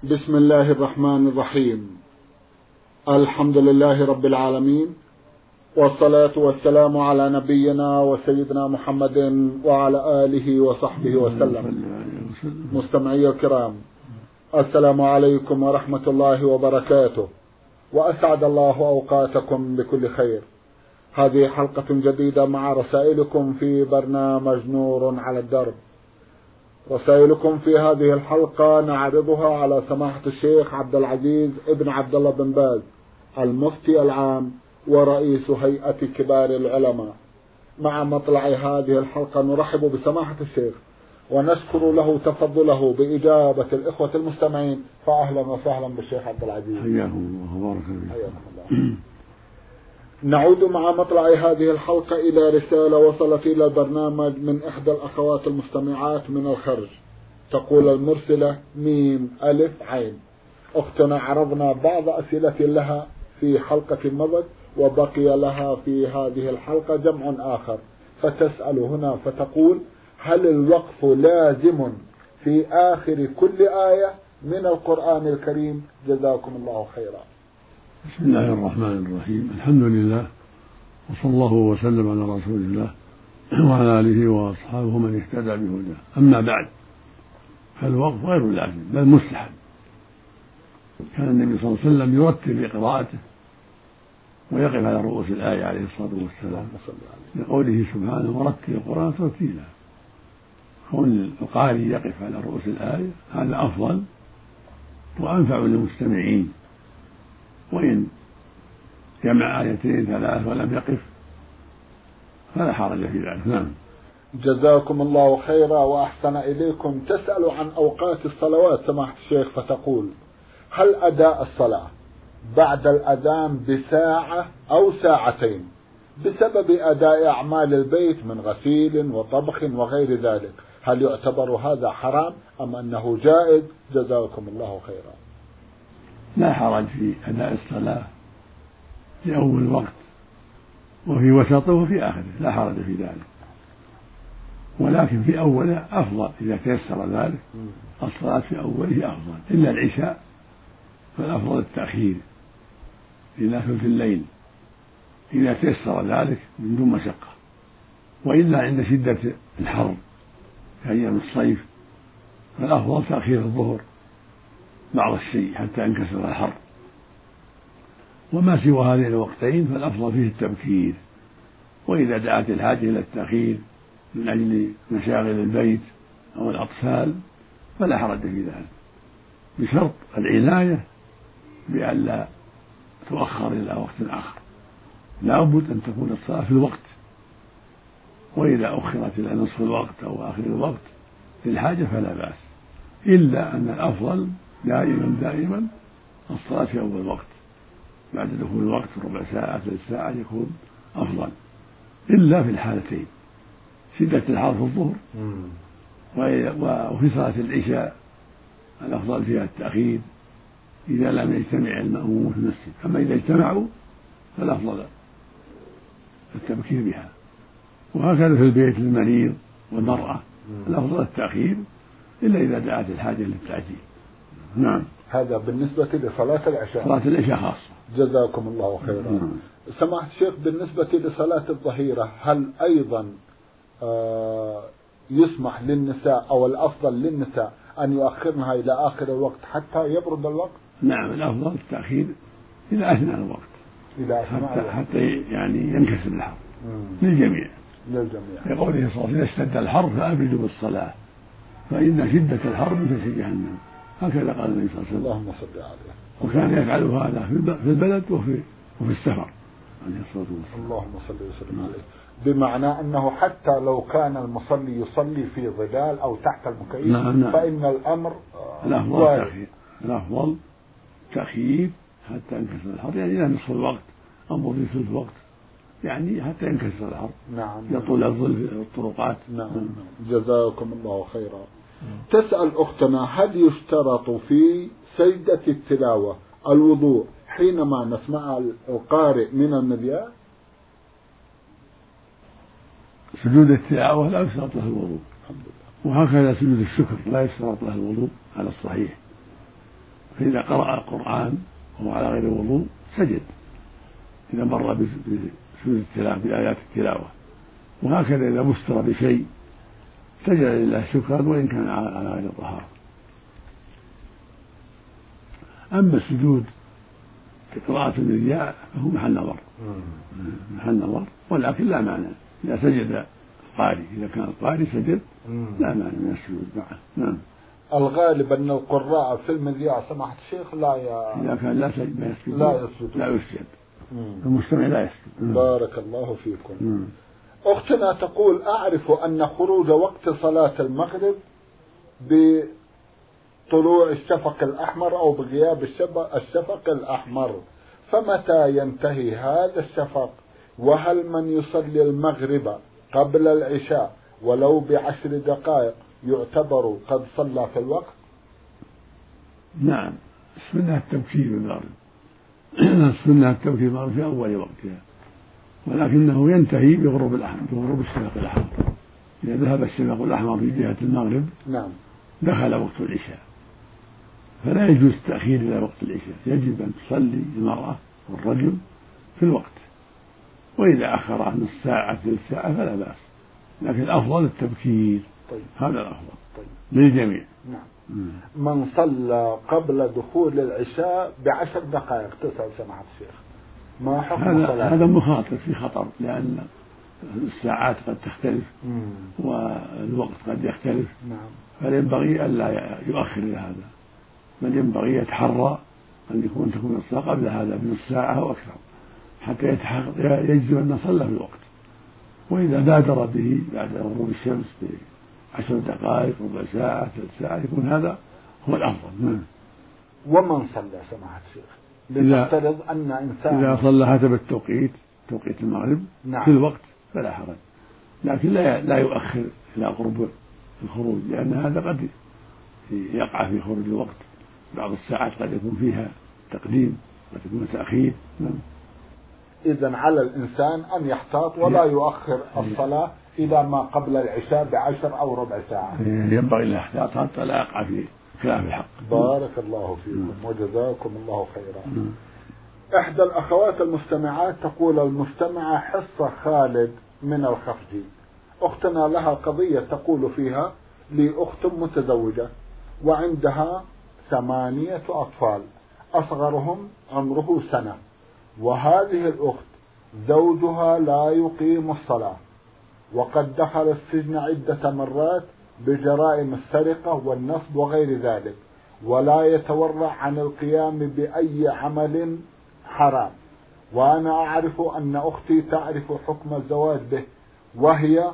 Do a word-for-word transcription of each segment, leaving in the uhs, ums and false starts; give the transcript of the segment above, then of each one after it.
بسم الله الرحمن الرحيم. الحمد لله رب العالمين، والصلاة والسلام على نبينا وسيدنا محمد وعلى آله وصحبه وسلم. مستمعي الكرام، السلام عليكم ورحمة الله وبركاته، وأسعد الله أوقاتكم بكل خير. هذه حلقة جديدة مع رسائلكم في برنامج نور على الدرب. رسائلكم في هذه الحلقة نعرضها على سماحة الشيخ عبد العزيز ابن عبد الله بن باز، المفتي العام ورئيس هيئة كبار العلماء. مع مطلع هذه الحلقة نرحب بسماحة الشيخ ونشكر له تفضله بإجابة الإخوة المستمعين، فأهلا وسهلا بالشيخ عبد العزيز. حياكم الله وبارك فيكم. نعود مع مطلع هذه الحلقة إلى رسالة وصلت إلى البرنامج من إحدى الأخوات المستمعات من الخرج. تقول المرسلة ميم ألف عين: أختنا عرضنا بعض أسئلة لها في حلقة مضت، وبقي لها في هذه الحلقة جمع آخر، فتسأل هنا فتقول: هل الوقف لازم في آخر كل آية من القرآن الكريم؟ جزاكم الله خيرا. بسم الله الرحمن الرحيم. الحمد لله، وصلى الله وسلم على رسول الله وعلى آله وأصحابه من اهتدى بهداه. أما بعد، فالوقف غير لازم بل مستحب. كان النبي صلى الله عليه وسلم يرتل في قراءته ويقف على رؤوس الآية عليه الصلاة والسلام لقوله سبحانه: ورتل القرآن ترتيلا. كون القارئ يقف على رؤوس الآية هذا أفضل وأنفع للمستمعين، وإن جمع آيتين ثلاث ولم يقف فلا حرج في ذلك. نعم. جزاكم الله خيرا وأحسن إليكم. تسأل عن أوقات الصلوات سماحة الشيخ، فتقول: هل أداء الصلاة بعد الأذان بساعة أو ساعتين بسبب أداء أعمال البيت من غسيل وطبخ وغير ذلك، هل يعتبر هذا حرام أم أنه جائز؟ جزاكم الله خيرا. لا حرج في أداء الصلاة في أول وقت وفي وسطه وفي آخره، لا حرج في ذلك، ولكن في أوله أفضل إذا تيسر ذلك. الصلاة في أوله أفضل، إلا العشاء فالأفضل التأخير إلى ثلث الليل إذا تيسر ذلك من دون مشقة، وإلا عند شدة الحر كأيام الصيف فالأفضل تأخير الظهر بعض الشيء حتى ينكسر الحر. وما سوى هذين الوقتين فالأفضل فيه التبكير، وإذا دعت الحاجة إلى التأخير من أجل مشاغل البيت أو الأطفال فلا حرج في ذلك، بشرط العناية بألا تؤخر إلى وقت آخر. لا بد أن تكون الصلاة في الوقت، وإذا أخرت إلى نصف الوقت أو آخر الوقت للحاجة فلا بأس، إلا أن الأفضل دائما دائما الصلاة في أول وقت، بعد دخول الوقت ربع ساعة ثلث ساعة يكون أفضل، إلا في الحالتين: شدة الحر في الظهر وفي صلاة العشاء الأفضل فيها التأخير إذا لم يجتمع المأمومون في المسجد. أما إذا اجتمعوا فالأفضل التبكير بها، وهكذا في البيت للمريض والمرأة الأفضل التأخير إلا إذا دعت الحاجة للتعجيل. نعم. هذا بالنسبة لصلاة العشاء. صلاة العشاء خاصة. جزاكم الله خيرا. نعم. سماحة الشيخ، بالنسبة لصلاة الظهيرة هل أيضا آه يسمح للنساء أو الأفضل للنساء أن يؤخرنها إلى آخر الوقت حتى يبرد الوقت؟ نعم، الأفضل التأخير إلى أثناء الوقت، إلى أثناء حتى, الوقت. حتى يعني ينكسر الحر للجميع. للجميع. لقوله صلى الله عليه وسلم: إذا اشتد الحر فأبردوا بالصلاة فإن شدة الحر من فيح جهنم. هكذا قال النبي صلى الله عليه وسلم. اللهم صل عليه. وكان يفعل هذا في البلد وفي وفي السفر عليه الصلاة والسلام. اللهم صل وسلم عليه. بمعنى أنه حتى لو كان المصلي يصلي في ظلال أو تحت المكيف نعم نعم. فإن الأمر الأفضل تأخير، الأفضل تأخير حتى ينكسر الحر، يعني إلى نصف الوقت أو في ثلث الوقت، يعني حتى ينكسر الحر. نعم. يطول الظل في الطرقات. نعم. نعم. جزاكم الله خيرا. تسأل أختنا: هل يشترط في سجدة التلاوة الوضوء حينما نسمع القارئ من النبيات؟ سجود التلاوة لا يشترط له الوضوء، وهكذا سجود الشكر لا يشترط له الوضوء على الصحيح، فإذا قرأ القرآن وهو على غير وضوء سجد إذا مر بسجود التلاوة بآيات التلاوة، وهكذا إذا بستر بشيء سجد لله شكرا وإن كان على غير الطهارة. أما السجود كقراءة الرياء فهو محل نظر محل نظر ولكن لا مانع إذا سجد القارئ، إذا كان القارئ سجد لا مانع من السجود معه. نعم. الغالب أن القراء في المذياع سماحة الشيخ لا ي... إذا كان لا سجد لا يسجد لا يسجد, لا يسجد. المستمع لا يسجد. بارك الله فيكم. مم. أختنا تقول أعرف أن خروج وقت صلاة المغرب بطلوع الشفق الأحمر أو بغياب الشفق الأحمر، فمتى ينتهي هذا الشفق؟ وهل من يصلي المغرب قبل العشاء ولو بعشر دقائق يعتبر قد صلى في الوقت؟ نعم، السنة التبكير بالمغرب السنة التبكير بالمغرب في أول وقتها، ولكنه ينتهي بغروب الأحمر بغروب الشفق الأحمر. إذا ذهب الشفق الأحمر في جهة المغرب نعم دخل وقت العشاء، فلا يجوز التأخير إلى وقت العشاء، يجب أن تصلي المرأة والرجل في الوقت، وإذا أخر نص ساعة ثلث ساعة فلا بأس، لكن الأفضل التبكير. طيب. هذا الأفضل طيب. للجميع. نعم. من صلى قبل دخول العشاء بعشر دقائق تسأل سماحة الشيخ ما حكم هذا صلاة؟ هذا مخاطر في خطر، لأن الساعات قد تختلف مم. والوقت قد يختلف. نعم. فينبغي ألا يؤخر إلى هذا، بل ينبغي يتحرى أن يكون تكون الصلاة قبل هذا بنص ساعة أو أكثر حتى يجزم أن صلى في الوقت. وإذا بادر به بعد غروب الشمس بعشر دقائق ربع ساعة ثلث ساعة يكون هذا هو الأفضل. ومن صلى سماحة الشيخ لنفترض أن إنسان إذا صلى حسب التوقيت توقيت المغرب نعم. في الوقت فلا حرج، لكن لا لا يؤخر إلى قرب الخروج، لأن هذا قد يقع في خروج الوقت، بعض الساعات قد يكون فيها تقديم قد يكون تأخير. إذن على الإنسان أن يحتاط ولا يؤخر الصلاة إلى ما قبل العشاء بعشر أو ربع ساعة. ينبغي الاحتياط حتى لا يقع في خلاف الحق. بارك الله فيكم وجزاكم الله خيرا. إحدى الأخوات المستمعات تقول المستمعة حصة خالد من الخفجي، أختنا لها قضية تقول فيها لي أخت متزوجة وعندها ثمانية أطفال أصغرهم عمره سنة، وهذه الأخت زوجها لا يقيم الصلاة وقد دخل السجن عدة مرات بجرائم السرقة والنصب وغير ذلك، ولا يتورع عن القيام بأي عمل حرام، وأنا أعرف أن أختي تعرف حكم الزواج به، وهي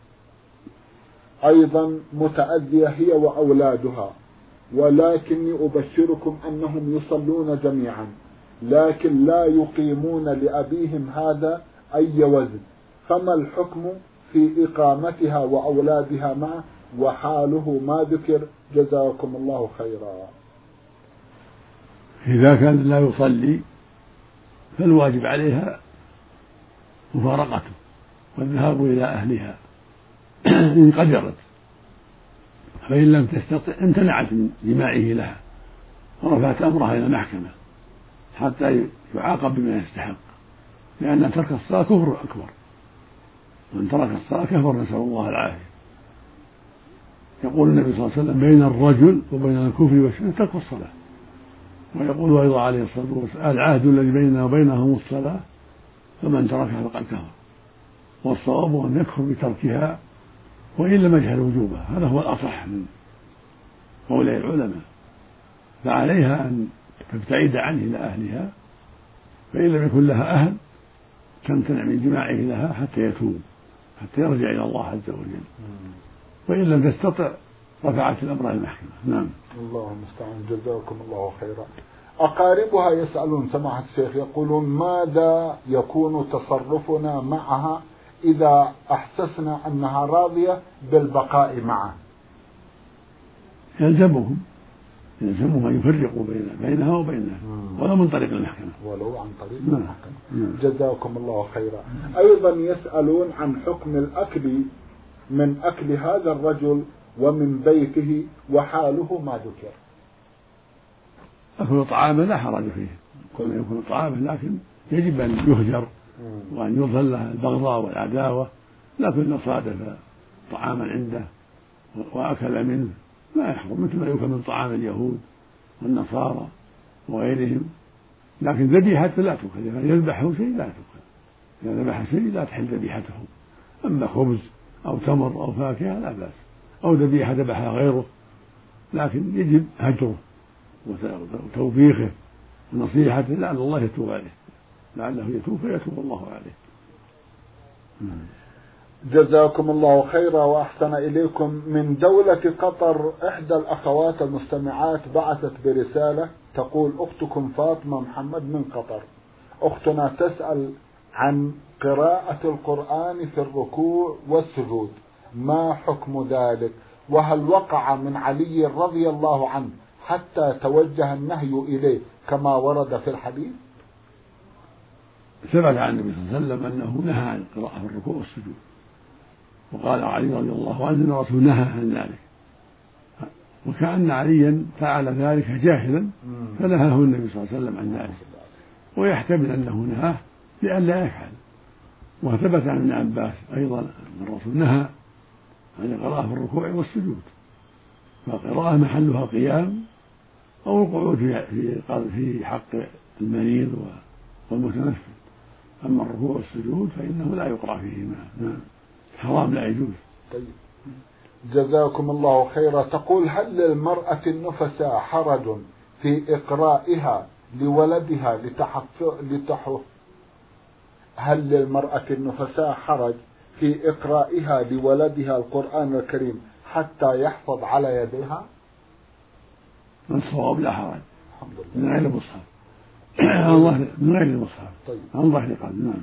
أيضا متأذية هي وأولادها، ولكني أبشركم أنهم يصلون جميعا لكن لا يقيمون لأبيهم هذا أي وزن، فما الحكم في إقامتها وأولادها معه وحاله ما ذكر؟ جزاكم الله خيرا. إذا كان لا يصلي فالواجب عليها مفارقته والذهاب إلى أهلها إن قدرت، فإن لم تستطع امتنعت من جماعه لها ورفعت أمرها إلى المحكمة حتى يعاقب بما يستحق، لأن ترك الصلاة كفر أكبر، من ترك الصلاة كفر، نسأل الله العافية. يقول النبي صلى الله عليه وسلم بين الرجل وبين الكفر والشرك ترك الصلاة، ويقول أيضا عليه الصلاة والسلام العهد الذي بيننا وبينهم الصلاة فمن تركها فقد كفر، والصواب أن يكفر بتركها وإن لم يجهل وجوبها، هذا هو الأصح من قول العلماء. فعليها أن تبتعد عنه إلى أهلها، فإن لم يكن لها أهل تمتنع من جماعه لها حتى يتوب حتى يرجع إلى الله عز وجل، وإن لم تستطع رفعت الأمر إلى المحكمة. نعم. الله المستعان، جزاكم الله خيرا. أقاربها يسألون سماحة الشيخ يقولون ماذا يكون تصرفنا معها إذا أحسسنا أنها راضية بالبقاء معه؟ يلزمهم يلزمهم أن يفرقوا بين بينها وبينها ولو من طريق المحكمة ولو عن طريق نعم. المحكمة. نعم. جزاكم الله خيرا. أيضا يسألون عن حكم الأكل من أكل هذا الرجل ومن بيته وحاله ما ذكر. أكل طعامه لا حرج فيه، كل ما يكون طعامه، لكن يجب أن يهجر وأن يظهر له البغضاء والعداوة. لكن لو صادف طعاما عنده وأكل منه ما يحرم، مثل ما يؤكل من طعام اليهود والنصارى وغيرهم. لكن ذبيحته لا تؤكل، إذا يذبحه شيء لا تؤكل، إذا ذبح شيء لا تحل ذبيحته. أما خبز أو تمر أو فاكهة لا بأس، أو ذبيحة ذبحها غيره، لكن يجب هجره وتوبيخه ونصيحته لعل الله يتوب عليه، لعله يتوب فيتوب الله عليه. جزاكم الله خيرا وأحسن إليكم. من دولة قطر إحدى الأخوات المستمعات بعثت برسالة تقول: أختكم فاطمة محمد من قطر، أختنا تسأل عن قراءة القرآن في الركوع والسجود، ما حكم ذلك؟ وهل وقع من علي رضي الله عنه حتى توجه النهي إليه كما ورد في الحديث؟ ثبت عن النبي صلى الله عليه وسلم أنه نهى عن القراءة في الركوع والسجود، وقال علي رضي الله عنه أن الرسول نهى عن ذلك، وكأن عليا فعل ذلك جاهلا فنهاه النبي صلى الله عليه وسلم عن ذلك، ويحتمل أنه نهاه لئلا يفعل. وثبت عن ابن عباس أيضا أن الرسول نهى عن القراءة في الركوع والسجود، فالقراءة محلها القيام أو القعود في في حق المريض والمتنفل. أما الركوع والسجود فإنه لا يقرأ فيهما، نعم حرام لا يجوز. طيب. جزاكم الله خيرا. تقول: هل للمرأة النفساء حرج في إقرائها لولدها لتحفظ لتحف هل للمرأة النفساء حرج في إقرائها لولدها القرآن الكريم حتى يحفظ على يديها؟ الصواب لا حرج، الحمد لله، من غير المصحف من غير المصحف طيب. عن ظهر قلب. نعم.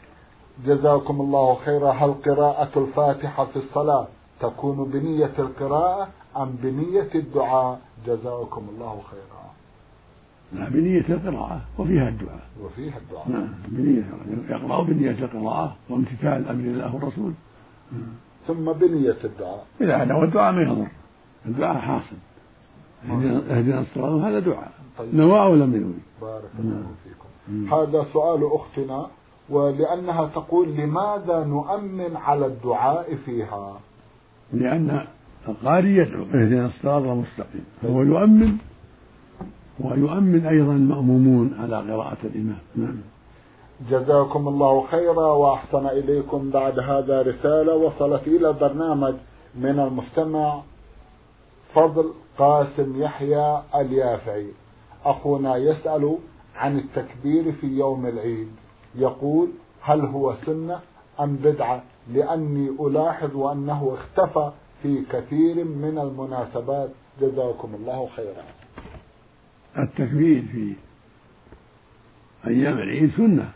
جزاكم الله خيرا. هل قراءة الفاتحة في الصلاة تكون بنية القراءة أم بنية الدعاء؟ جزاكم الله خيرا. لا، بنية القراءة وفيها الدعاء. وفيها الدعاء. نعم، بنية يقرأ بنية القراءة وامتثال أمر الله والرسول، ثم بنية الدعاء. إذا نوى الدعاء ما يضر، الدعاء حاصل. اهدنا الصراط، هذا دعاء. طيب. نوى أو لم ينوي. بارك الله فيكم. هذا سؤال أختنا، ولأنها تقول: لماذا نؤمن على الدعاء فيها؟ لأن القارئ يدعو: اهدنا الصراط المستقيم، فهو يؤمن، ويؤمن أيضا المأمومون على قراءة الإمام. نعم. جزاكم الله خيرا وأحسن إليكم. بعد هذا رسالة وصلت إلى البرنامج من المستمع فضل قاسم يحيى اليافعي. أخونا يسأل عن التكبير في يوم العيد، يقول: هل هو سنة أم بدعة؟ لأني ألاحظ أنه اختفى في كثير من المناسبات. جزاكم الله خيرا. التكبير في أيام العيد سنة.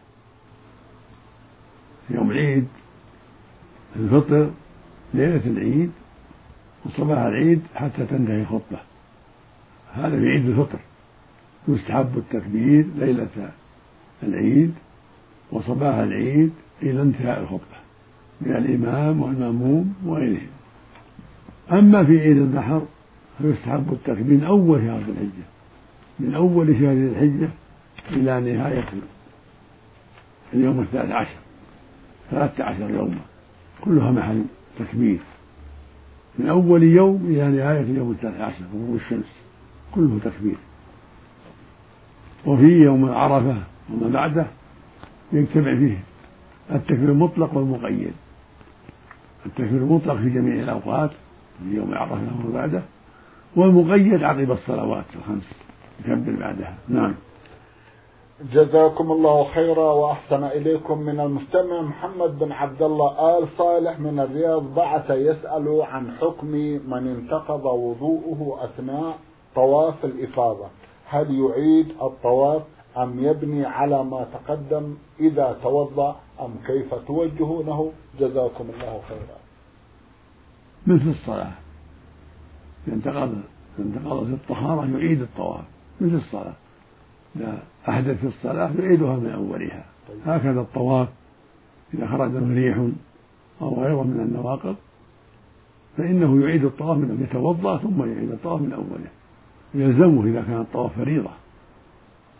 يوم العيد الفطر ليلة العيد وصباح العيد حتى تنتهي الخطبة، هذا في عيد الفطر. يستحب التكبير ليلة العيد وصباح العيد إلى انتهاء الخطبة من الإمام والمأموم وغيرهم. أما في عيد النحر فيستحب التكبير من أول شهر ذي الحجة، من أول شهر ذي الحجة إلى نهاية اليوم الثالث عشر، ثلاثة عشر يوما كلها محل تكبير، من أول يوم إلى نهاية اليوم الثالث عشر غروب الشمس كله تكبير. وفي يوم عرفة وما بعده يجتمع فيه التكبير المطلق والمقيد. التكبير المطلق في جميع الأوقات في يوم عرفة وما بعده، والمقيد عقب الصلوات الخمس يكبر بعدها. نعم. جزاكم الله خيرا وأحسن إليكم. من المستمع محمد بن عبد الله آل صالح من الرياض بعث يسأل عن حكم من انتقض وضوءه أثناء طواف الإفاضة، هل يعيد الطواف أم يبني على ما تقدم إذا توضأ أم كيف توجهونه؟ جزاكم الله خيرا. مثل الصلاة، إذا انتقض انتقضت الطهارة يعيد الطواف مثل الصلاة، إذا أحدث في الصلاة يعيدها من أولها. طيب. هكذا الطواف إذا خرج منه ريح أو غيره من النواقض فإنه يعيد الطواف من يتوضأ ثم يعيد الطواف من أوله، يلزمه إذا كان الطواف فريضة.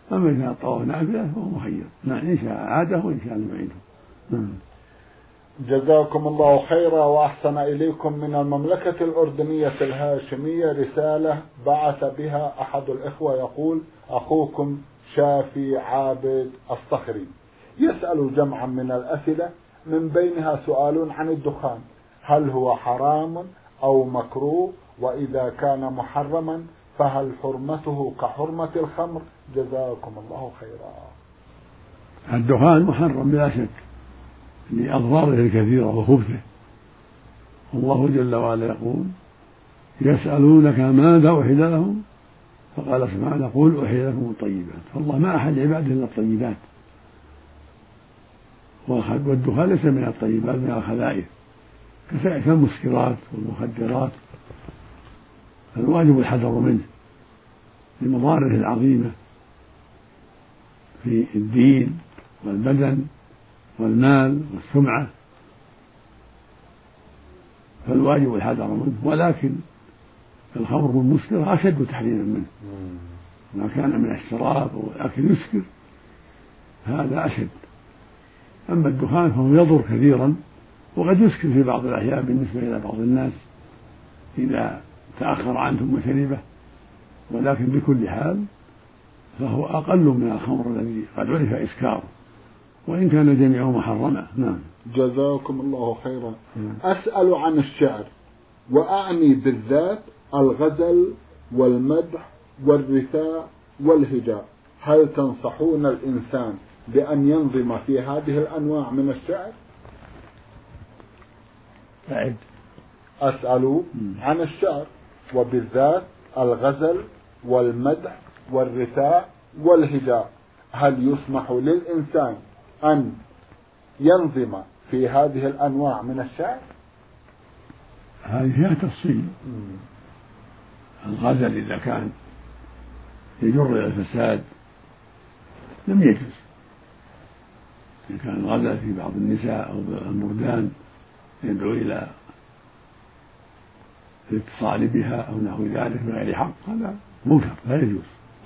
أما إذا الطواف نافلة فهو مخير، إن شاء عاده وإن شاء لم يعيده. جزاكم الله خيرا وأحسن إليكم. من المملكة الأردنية الهاشمية رسالة بعث بها أحد الإخوة يقول: أخوكم شافي عابد الصخري يسأل جمعا من الأسئلة، من بينها سؤال عن الدخان، هل هو حرام أو مكروه؟ وإذا كان محرما فهل حرمته كحرمة الخمر؟ جزاكم الله خيرا. الدخان محرم بلا شك لأضراره الكثيرة وخبثه، والله جل وعلا يقول: يسألونك ماذا أحل لهم، فقال سبحانه: قل أحل لكم الطيبات. فالله ما أحل عباده إلا الطيبات، والدخان ليس من الطيبات، من الخبائث كالمسكرات والمخدرات، فالواجب الحذر منه لمضاره العظيمة في الدين والبدن والمال والسمعة، فالواجب الحذر منه. ولكن الخمر والمسكر أشد تحريما منه، ما كان من الشراب أو الأكل يسكر هذا أشد. أما الدخان فهو يضر كثيرا، وقد يسكر في بعض الأحيان بالنسبة إلى بعض الناس إذا تأخر عنهم وشربه، ولكن بكل حال فهو أقل من الخمر الذي قد عرف إسكاره، وإن كان جميعه محرما. نعم. جزاكم الله خيرا. أسأل عن الشعر، وأعني بالذات الغزل والمدح والرثاء والهجاء، هل تنصحون الإنسان بأن ينظم في هذه الأنواع من الشعر؟ أعد. أسأل عن الشعر وبالذات الغزل والمدح والرثاء والهجاء، هل يسمح للإنسان أن ينظم في هذه الأنواع من الشعر؟ هذه فيها تفصيل. الغزل إذا كان يجر إلى الفساد لم يجوز، إن كان الغزل في بعض النساء أو المردان يدعو إلى الاتصال بها أو نحو ذلك بغير حق هذا منكر لا يجوز.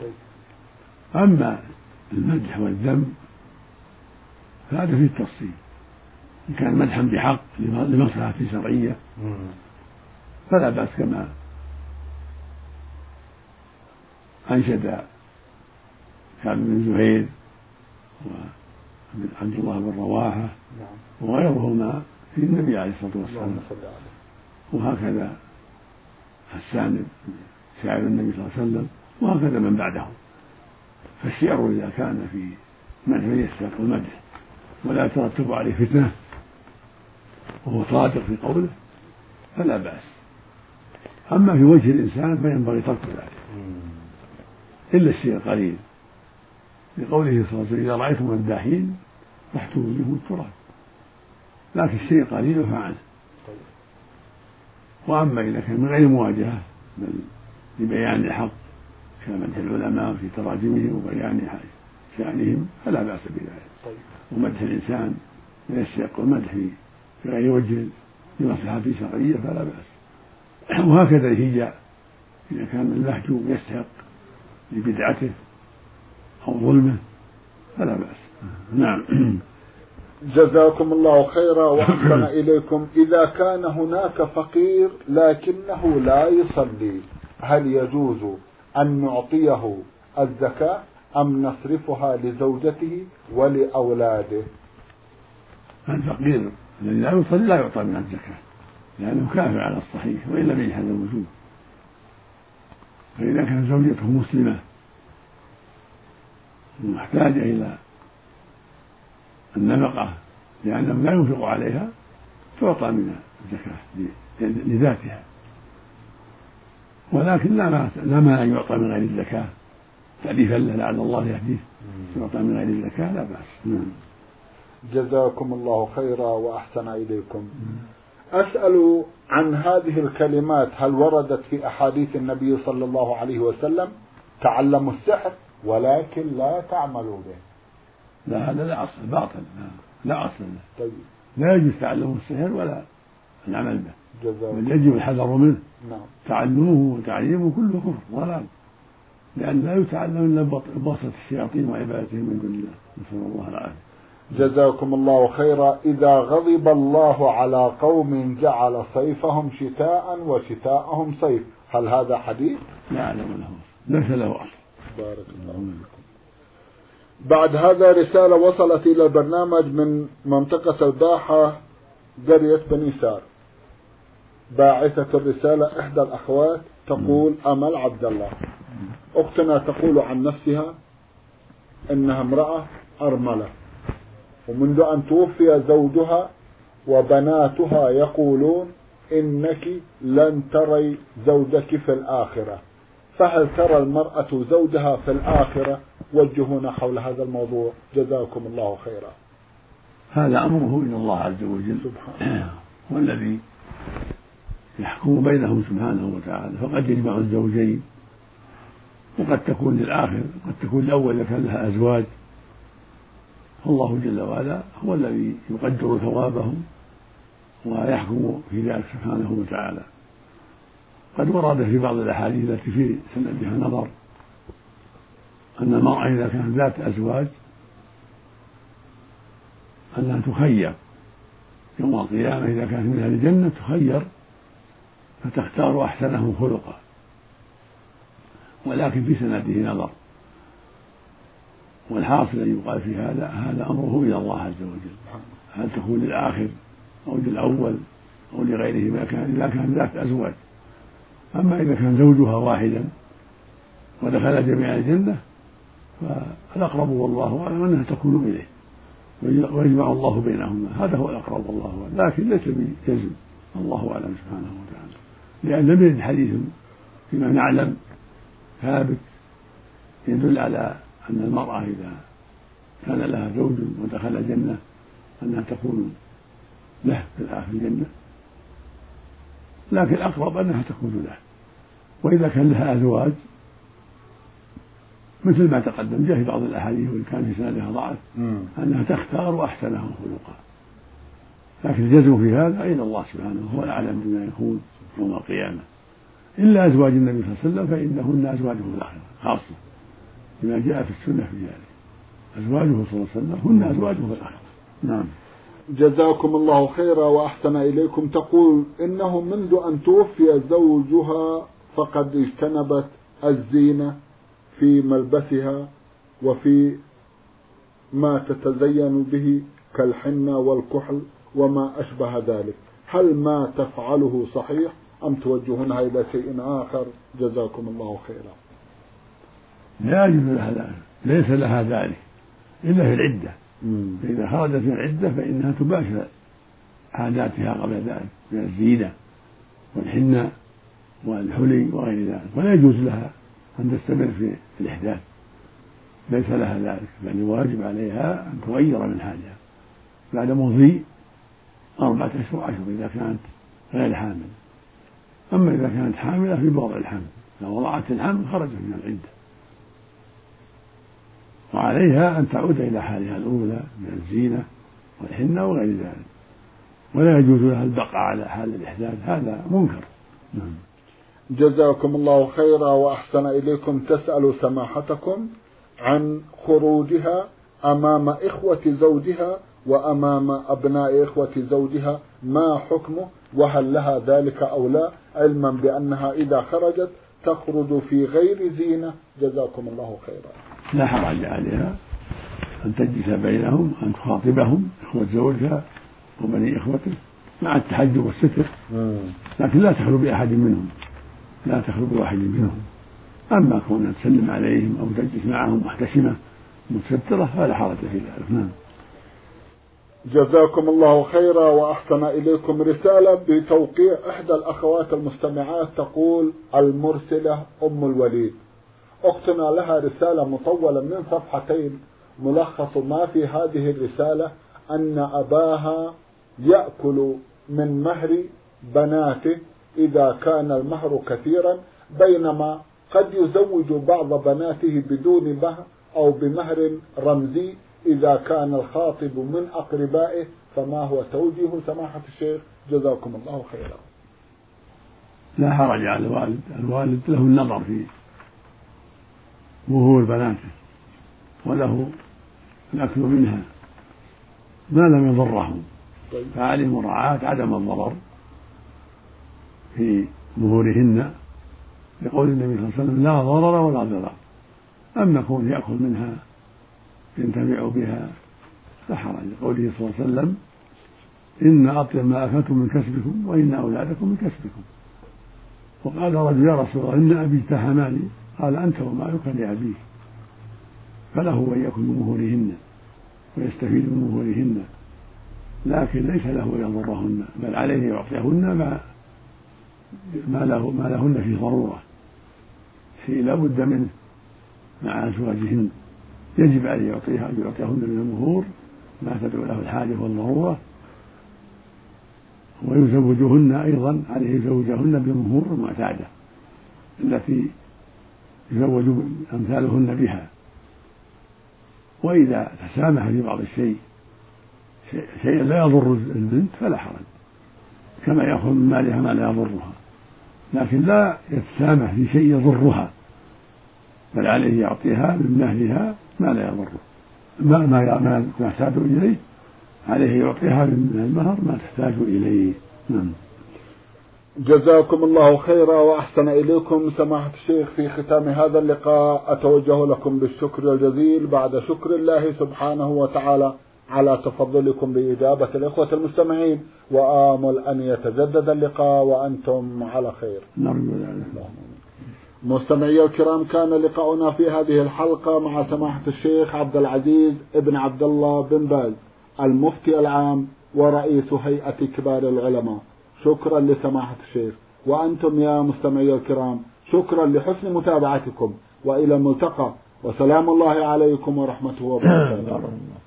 أما المدح والذم فهذا فيه التفصيل، إن كان مدحا بحق لمصلحة شرعية فلا بأس، كما أنشد كعب بن زهير وعبد الله بن رواحة وغيرهما في النبي عليه الصلاة والسلام، وهكذا حسان شاعر النبي صلى الله عليه وسلم، وهكذا من بعده. فالشعر إذا كان في مدح يستحق المدح ولا يترتب عليه فتنة وهو صادق في قوله فلا بأس. أما في وجه الإنسان فينبغي ترك ذلك إلا الشيء القليل، لقوله صلى الله عليه وسلم: إذا رأيتم مداحين فاحتوا وجوههم التراب، لكن الشيء القليل فعنه. وأما إذا كان من غير مواجهة بل لبيان الحق كمدح العلماء في تراجمهم وبيان شأنهم فلا بأس بذلك. ومدح الإنسان يستحق المدح في غير وجه لمصلحة شرعية فلا بأس. وهكذا الهجاء إذا كان المهجو يستحق لبدعته أو ظلمه فلا بأس. نعم. جزاكم الله خيرا وأحسن إليكم. إذا كان هناك فقير لكنه لا يصلي، هل يجوز أن نعطيه الزكاة أم نصرفها لزوجته ولأولاده؟ الفقير الذي لا يصلي لا يعطى من الزكاة لأنه كافر على الصحيح وإن لم يجحد الوجوب. فإذا كانت زوجته مسلمة محتاجة إلى النفقة لأنه لا ينفق عليها تعطى من الزكاة لذاتها، ولكن لا لا ما أن يعطى من غير الزكاة تأليفا له لعل الله يهديه، يعطى من غير الزكاة لا بأس. جزاكم الله خيرا وأحسن إليكم. أسأل عن هذه الكلمات، هل وردت في أحاديث النبي صلى الله عليه وسلم: تعلموا السحر ولكن لا تعملوا به؟ لا، هذا لا أصل، باطل، لا أصل له. طيب. لا يجوز تعلم السحر ولا العمل به، جزاكم. بل يجب الحذر منه. نعم. تعلمه وتعليمه كله كفر ضلال، لأن لا يتعلم إلا بواسطة الشياطين وعبادتهم من دون الله، نسأل الله العافية. جزاكم الله خيرا. إذا غضب الله على قوم جعل صيفهم شتاء وشتاءهم صيف، هل هذا حديث؟ لا أعلم له، ليس له أصل. بارك الله فيكم. بعد هذا رسالة وصلت إلى البرنامج من منطقة الباحة قرية بني سار. باعثة الرسالة إحدى الأخوات تقول أمل عبد الله. أختنا تقول عن نفسها إنها امرأة أرملة، ومنذ أن توفي زوجها وبناتها يقولون إنك لن تري زوجك في الآخرة، فهل ترى المرأة زوجها في الآخرة؟ وجهونا حول هذا الموضوع جزاكم الله خيرا. هذا أمره إلى الله عز وجل سبحانه، هو الذي يحكم بينهم سبحانه وتعالى، فقد يجمع الزوجين، وقد تكون للآخر، قد تكون الأول إذا كان لها أزواج، فالله جل وعلا هو الذي يقدر ثوابهم ويحكم في ذلك سبحانه وتعالى. قد ورد في بعض الأحاديث التي في سندها نظر أن المرأة إذا كانت ذات أزواج أنها تخير يوم القيامة، إذا كانت من أهل الجنة تخير فتختار أحسنهم خلقا، ولكن في سنده نظر. والحاصل أن يقال في هذا هذا أمره إلى الله عز وجل، هل تكون للآخر أو للأول أو لغيره ما كان، إذا كان ذات أزواج. أما إذا كان زوجها واحدا ودخل جميع الجنة فالأقرب والله أعلم أنها تكون إليه ويجمع الله بينهما، هذا هو الأقرب والله أعلم، لكن ليس بجزم، الله أعلم سبحانه وتعالى، لأن لم يرد حديث فيما نعلم ثابت يدل على أن المرأة إذا كان لها زوج ودخل الجنة أنها تكون له في الآخر الجنة، لكن الأقرب أنها تكون له. وإذا كان لها أزواج مثل ما تقدم جاء في بعض الأحاديث وإن كان في سندها ضعف أنها تختار أحسنهم خلقا، لكن الجزم في هذا إلى الله سبحانه، هو الأعلم بما يكون يوم القيامة. إلا أزواج النبي صلى الله عليه وسلم فإنهن أزواجه في الآخرة خاصة، بما جاء في السنة في ذلك، أزواجه صلى الله عليه وسلم هن أزواجه في الآخرة. نعم. جزاكم الله خيرا وأحسن إليكم. تقول إنه منذ أن توفي زوجها فقد اجتنبت الزينة في ملبسها وفي ما تتزين به كالحنة والكحل وما أشبه ذلك، هل ما تفعله صحيح أم توجهونها إلى شيء آخر؟ جزاكم الله خيرا. لا يجوز لها ذلك، ليس لها ذلك إلا في العدة. فإذا خرجت من العدة فإنها تباشر عاداتها قبل ذلك من الزينة والحنة والحلي وغير ذلك، ولا يجوز لها أن تستمر في الإحداث، ليس لها ذلك، بل واجب عليها أن تغير من حالها بعد مضي أربعة أشهر عشر إذا كانت غير حامل. أما إذا كانت حاملة في بوضع الحمل، لو وضعت الحمل خرجت من العدة، وعليها أن تعود إلى حالها الأولى من الزينة والحنة وغير ذلك، ولا يجوز لها البقاء على حال الإحداث، هذا منكر. نعم. جزاكم الله خيرا وأحسن إليكم. تسأل سماحتكم عن خروجها أمام إخوة زوجها وأمام أبناء إخوة زوجها، ما حكمه وهل لها ذلك أو لا، علما بأنها إذا خرجت تخرج في غير زينة. جزاكم الله خيرا. لا حرج عليها أن تجلس بينهم، أن تخاطبهم إخوة زوجها وبني إخوته مع التحجب والستر، لكن لا تخلو بأحد منهم، لا تخلو بواحد منهم. أما كونها تسلم عليهم أو تجلس معهم محتشمة متسترة فلا حرج في ذلك. نعم. جزاكم الله خيرا وأحسن إليكم. رسالة بتوقيع إحدى الأخوات المستمعات تقول المرسلة أم الوليد. أختنا لها رسالة مطولة من صفحتين، ملخص ما في هذه الرسالة أن أباها يأكل من مهر بناته إذا كان المهر كثيرا، بينما قد يزوج بعض بناته بدون مهر أو بمهر رمزي إذا كان الخاطب من أقربائه، فما هو توجيه سماحة الشيخ؟ جزاكم الله خيرا. لا حرج على الوالد، الوالد له النظر في مهور بناته وله الأكل منها ما لم يضرهم، فعليه مراعاة عدم الضرر في مهورهن لقول النبي صلى الله عليه وسلم لا ضرر ولا ضرر. أما كون يأكل منها ينتفع بها فحرج، لقوله صلى الله عليه وسلم إن أطيب ما أكلتم من كسبكم وإن أولادكم من كسبكم. وقال رجل يا رسول الله إن أبي اتهمني، قال أنت ومالك لأبيه، فله أن يأكل من مهورهن ويستفيد من مهورهن، لكن ليس له أن يضرهن، بل عليه يعطيهن ما ما له ما لهن فيه ضرورة، شيء لا بد منه مع أزواجهن، يجب عليه يعطيها يعطيهن من المهور ما تدعو له الحاجة والضرورة، ويزوجهن أيضا عليه يزوجهن بالمهور المعتادة التي يزوج أمثالهن بها. وإذا تسامح في بعض الشيء شيء لا يضر البنت فلا حرج، كما يأخذ من مالها ما لا يضرها، لكن لا يتسامح في شيء يضرها، بل عليه يعطيها من مهلها ما لا يضره، ما ما ما تحتاج إليه، عليه يعطيها من المهر ما تحتاج إليه. نعم. جزاكم الله خيرا وأحسن إليكم سماحة الشيخ. في ختام هذا اللقاء أتوجه لكم بالشكر الجزيل بعد شكر الله سبحانه وتعالى على تفضلكم بإجابة الإخوة المستمعين، وآمل أن يتجدد اللقاء وأنتم على خير. مستمعي الكرام، كان لقاؤنا في هذه الحلقة مع سماحة الشيخ عبد العزيز ابن عبد الله بن باز المفتي العام ورئيس هيئة كبار العلماء. شكرا لسماحة الشيخ، وأنتم يا مستمعي الكرام شكرا لحسن متابعتكم، وإلى الملتقى، وسلام الله عليكم ورحمته وبركاته.